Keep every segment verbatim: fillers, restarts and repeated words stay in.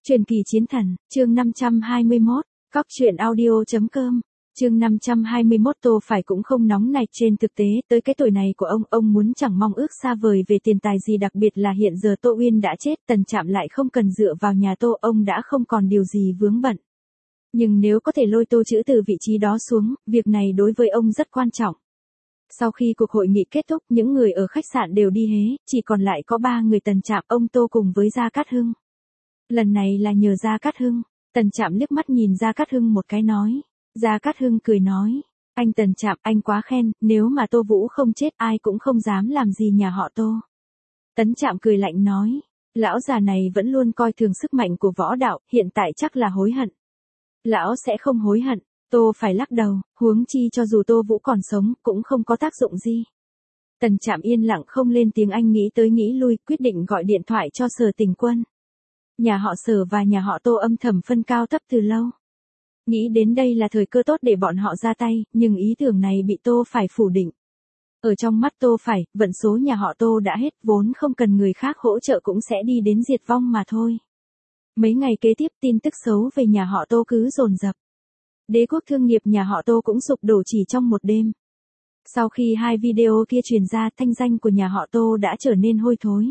Truyền kỳ chiến thần, chương năm trăm hai mươi mốt, cóc truyện audio chấm com, chương năm trăm hai mươi mốt. Tô Phải cũng không nóng này, trên thực tế, tới cái tuổi này của ông, ông muốn chẳng mong ước xa vời về tiền tài gì, đặc biệt là hiện giờ Tô Uyên đã chết, Tần Trạm lại không cần dựa vào nhà Tô, ông đã không còn điều gì vướng bận. Nhưng nếu có thể lôi Tô Chữ từ vị trí đó xuống, việc này đối với ông rất quan trọng. Sau khi cuộc hội nghị kết thúc, những người ở khách sạn đều đi hế, chỉ còn lại có ba người Tần Trạm, ông Tô cùng với Gia Cát Hưng. Lần này là nhờ Gia Cát Hưng. Tần Trạm liếc mắt nhìn Gia Cát Hưng một cái nói. Gia Cát Hưng cười nói. Anh Tần Trạm, anh quá khen, nếu mà Tô Vũ không chết ai cũng không dám làm gì nhà họ Tô. Tấn Trạm cười lạnh nói. Lão già này vẫn luôn coi thường sức mạnh của võ đạo, hiện tại chắc là hối hận. Lão sẽ không hối hận. Tô Phải lắc đầu, huống chi cho dù Tô Vũ còn sống, cũng không có tác dụng gì. Tần Trạm yên lặng không lên tiếng, anh nghĩ tới nghĩ lui, quyết định gọi điện thoại cho Sở Tình Quân. Nhà họ Sở và nhà họ Tô âm thầm phân cao thấp từ lâu. Nghĩ đến đây là thời cơ tốt để bọn họ ra tay, nhưng ý tưởng này bị Tô Phải phủ định. Ở trong mắt Tô Phải, vận số nhà họ Tô đã hết, vốn không cần người khác hỗ trợ cũng sẽ đi đến diệt vong mà thôi. Mấy ngày kế tiếp, tin tức xấu về nhà họ Tô cứ dồn dập. Đế quốc thương nghiệp nhà họ Tô cũng sụp đổ chỉ trong một đêm. Sau khi hai video kia truyền ra, thanh danh của nhà họ Tô đã trở nên hôi thối.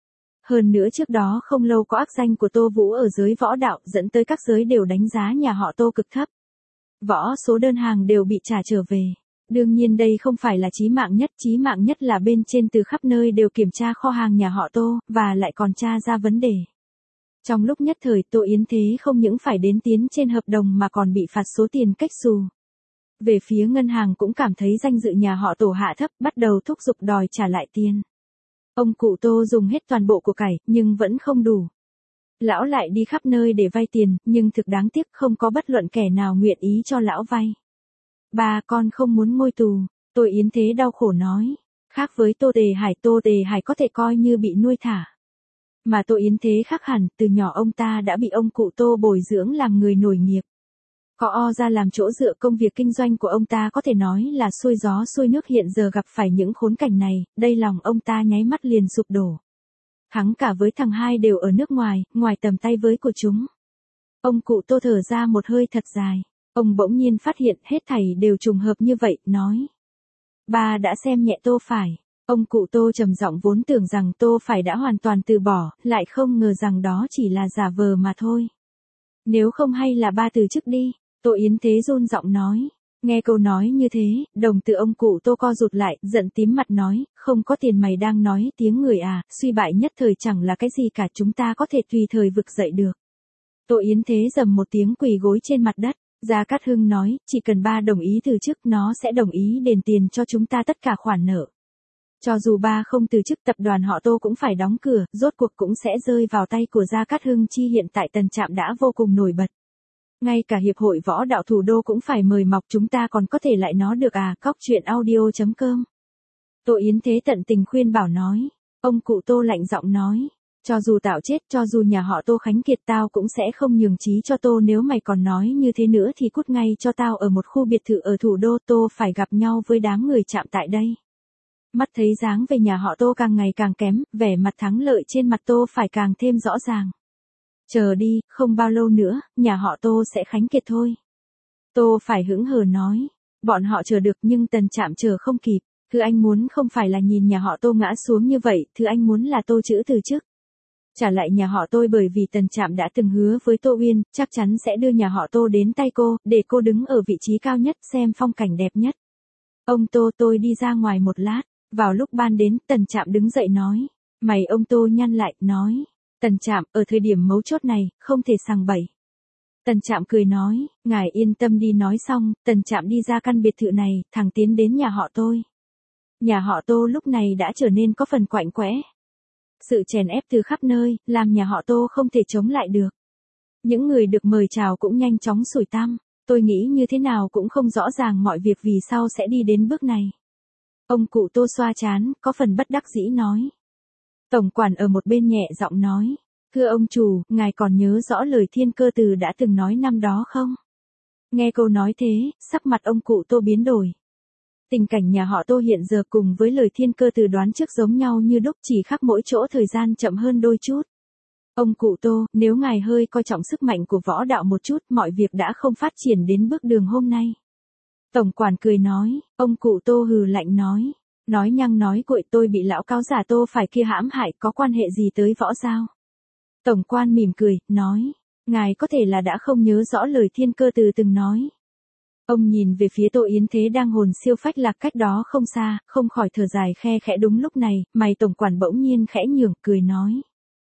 Hơn nữa trước đó không lâu có ác danh của Tô Vũ ở giới võ đạo, dẫn tới các giới đều đánh giá nhà họ Tô cực thấp. Võ số đơn hàng đều bị trả trở về. Đương nhiên đây không phải là chí mạng nhất, chí mạng nhất là bên trên từ khắp nơi đều kiểm tra kho hàng nhà họ Tô, và lại còn tra ra vấn đề. Trong lúc nhất thời, Tô Yến Thế không những phải đến tiến trên hợp đồng mà còn bị phạt số tiền cách xù. Về phía ngân hàng cũng cảm thấy danh dự nhà họ Tổ hạ thấp, bắt đầu thúc giục đòi trả lại tiền. Ông cụ Tô dùng hết toàn bộ của cải, nhưng vẫn không đủ. Lão lại đi khắp nơi để vay tiền, nhưng thực đáng tiếc không có bất luận kẻ nào nguyện ý cho lão vay. Ba con không muốn ngồi tù, Tô Yến Thế đau khổ nói. Khác với Tô Tề Hải, Tô Tề Hải có thể coi như bị nuôi thả. Mà Tô Yến Thế khác hẳn, từ nhỏ ông ta đã bị ông cụ Tô bồi dưỡng làm người nổi nghiệp. Có O ra làm chỗ dựa, công việc kinh doanh của ông ta có thể nói là xuôi gió xuôi nước, hiện giờ gặp phải những khốn cảnh này, đây lòng ông ta nháy mắt liền sụp đổ. Hắn cả với thằng hai đều ở nước ngoài, ngoài tầm tay với của chúng. Ông cụ Tô thở ra một hơi thật dài, ông bỗng nhiên phát hiện hết thảy đều trùng hợp như vậy, nói. Ba đã xem nhẹ Tô Phải. Ông cụ Tô trầm giọng, vốn tưởng rằng Tô Phải đã hoàn toàn từ bỏ, lại không ngờ rằng đó chỉ là giả vờ mà thôi. Nếu không hay là ba từ chức đi. Tô Yến Thế run giọng nói. Nghe câu nói như thế, đồng tử ông cụ Tô co rụt lại, giận tím mặt nói, không có tiền mày đang nói tiếng người à, suy bại nhất thời chẳng là cái gì cả, chúng ta có thể tùy thời vực dậy được. Tô Yến Thế rầm một tiếng quỳ gối trên mặt đất. Gia Cát Hưng nói, chỉ cần ba đồng ý từ chức, nó sẽ đồng ý đền tiền cho chúng ta tất cả khoản nợ. Cho dù ba không từ chức, tập đoàn họ Tô cũng phải đóng cửa, rốt cuộc cũng sẽ rơi vào tay của Gia Cát Hưng. Chi hiện tại Tần Trạm đã vô cùng nổi bật. Ngay cả Hiệp hội Võ đạo Thủ đô cũng phải mời mọc, chúng ta còn có thể lại nó được à, cóc truyện audio chấm com. Tô Yến Thế tận tình khuyên bảo nói. Ông cụ Tô lạnh giọng nói. Cho dù tao chết, cho dù nhà họ Tô khánh kiệt, tao cũng sẽ không nhường chí cho Tô, nếu mày còn nói như thế nữa thì cút ngay cho tao ở một khu biệt thự ở thủ đô. Tô Phải gặp nhau với đám người Trạm tại đây. Mắt thấy dáng về nhà họ Tô càng ngày càng kém, vẻ mặt thắng lợi trên mặt Tô Phải càng thêm rõ ràng. Chờ đi, không bao lâu nữa, nhà họ Tô sẽ khánh kiệt thôi. Tô Phải hững hờ nói. Bọn họ chờ được nhưng Tần Trạm chờ không kịp. Thứ anh muốn không phải là nhìn nhà họ Tô ngã xuống như vậy, thứ anh muốn là Tô Chữ từ chức. Trả lại nhà họ tôi, bởi vì Tần Trạm đã từng hứa với Tô Uyên, chắc chắn sẽ đưa nhà họ Tô đến tay cô, để cô đứng ở vị trí cao nhất, xem phong cảnh đẹp nhất. Ông Tô, tôi đi ra ngoài một lát. Vào lúc ban đến, Tần Trạm đứng dậy nói. Mày ông Tô nhăn lại, nói. Tần Trạm, ở thời điểm mấu chốt này, không thể sằng bậy. Tần Trạm cười nói, ngài yên tâm đi. Nói xong, Tần Trạm đi ra căn biệt thự này, thẳng tiến đến nhà họ tôi. Nhà họ Tô lúc này đã trở nên có phần quạnh quẽ. Sự chèn ép từ khắp nơi, làm nhà họ Tô không thể chống lại được. Những người được mời chào cũng nhanh chóng sủi tăm. Tôi nghĩ như thế nào cũng không rõ ràng mọi việc vì sao sẽ đi đến bước này. Ông cụ Tô xoa trán, có phần bất đắc dĩ nói. Tổng quản ở một bên nhẹ giọng nói. Thưa ông chủ, ngài còn nhớ rõ lời Thiên Cơ Từ đã từng nói năm đó không? Nghe câu nói thế, sắc mặt ông cụ Tô biến đổi. Tình cảnh nhà họ Tô hiện giờ cùng với lời Thiên Cơ Từ đoán trước giống nhau như đúc, chỉ khác mỗi chỗ thời gian chậm hơn đôi chút. Ông cụ Tô, nếu ngài hơi coi trọng sức mạnh của võ đạo một chút, mọi việc đã không phát triển đến bước đường hôm nay. Tổng quản cười nói, ông cụ Tô hừ lạnh nói. Nói nhăng nói cuội, tôi bị lão cáo già Tô phải kia hãm hại, có quan hệ gì tới võ giao? Tổng quan mỉm cười, nói, ngài có thể là đã không nhớ rõ lời Thiên Cơ Từ từng nói. Ông nhìn về phía Tô Yến Thế đang hồn siêu phách lạc cách đó không xa, không khỏi thở dài khe khẽ. Đúng lúc này, mày tổng quản bỗng nhiên khẽ nhường, cười nói.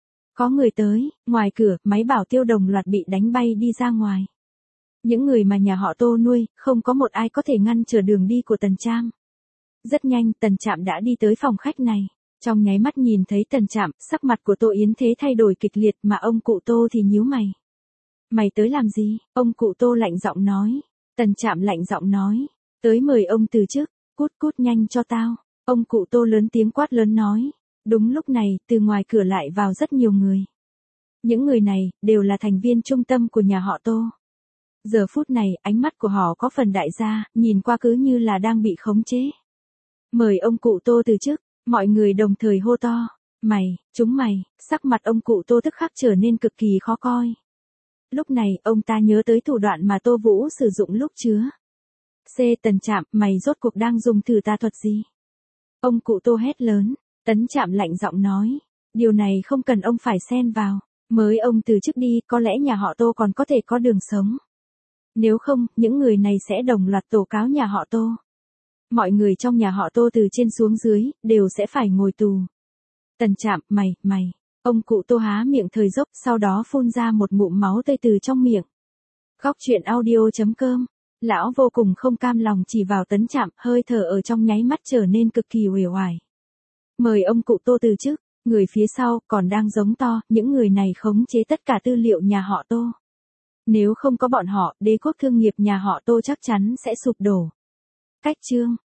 Có người tới, ngoài cửa, máy bảo tiêu đồng loạt bị đánh bay đi ra ngoài. Những người mà nhà họ Tô nuôi, không có một ai có thể ngăn trở đường đi của Tần Trạm. Rất nhanh, Tần Trạm đã đi tới phòng khách này. Trong nháy mắt nhìn thấy Tần Trạm, sắc mặt của Tô Yến Thế thay đổi kịch liệt, mà ông cụ Tô thì nhíu mày. Mày tới làm gì? Ông cụ Tô lạnh giọng nói. Tần Trạm lạnh giọng nói. Tới mời ông từ chức, cút cút nhanh cho tao. Ông cụ Tô lớn tiếng quát lớn nói. Đúng lúc này, từ ngoài cửa lại vào rất nhiều người. Những người này, đều là thành viên trung tâm của nhà họ Tô. Giờ phút này, ánh mắt của họ có phần đại gia, nhìn qua cứ như là đang bị khống chế. Mời ông cụ Tô từ chức, mọi người đồng thời hô to. Mày, chúng mày, sắc mặt ông cụ Tô tức khắc trở nên cực kỳ khó coi. Lúc này, ông ta nhớ tới thủ đoạn mà Tô Vũ sử dụng lúc chứa. C. Tần Trạm, mày rốt cuộc đang dùng thử tà thuật gì? Ông cụ Tô hét lớn. Tấn Trạm lạnh giọng nói. Điều này không cần ông phải xen vào. Mới ông từ chức đi, có lẽ nhà họ Tô còn có thể có đường sống. Nếu không, những người này sẽ đồng loạt tố cáo nhà họ Tô. Mọi người trong nhà họ Tô từ trên xuống dưới, đều sẽ phải ngồi tù. Tần Trạm, mày, mày. Ông cụ Tô há miệng thời dốc, sau đó phun ra một ngụm máu tươi từ trong miệng. Góc truyện audio chấm com. Lão vô cùng không cam lòng chỉ vào Tấn Trạm, hơi thở ở trong nháy mắt trở nên cực kỳ uể oải. Mời ông cụ Tô từ chức. Người phía sau còn đang giống to, những người này khống chế tất cả tư liệu nhà họ Tô. Nếu không có bọn họ, đế quốc thương nghiệp nhà họ Tô chắc chắn sẽ sụp đổ. Cách chương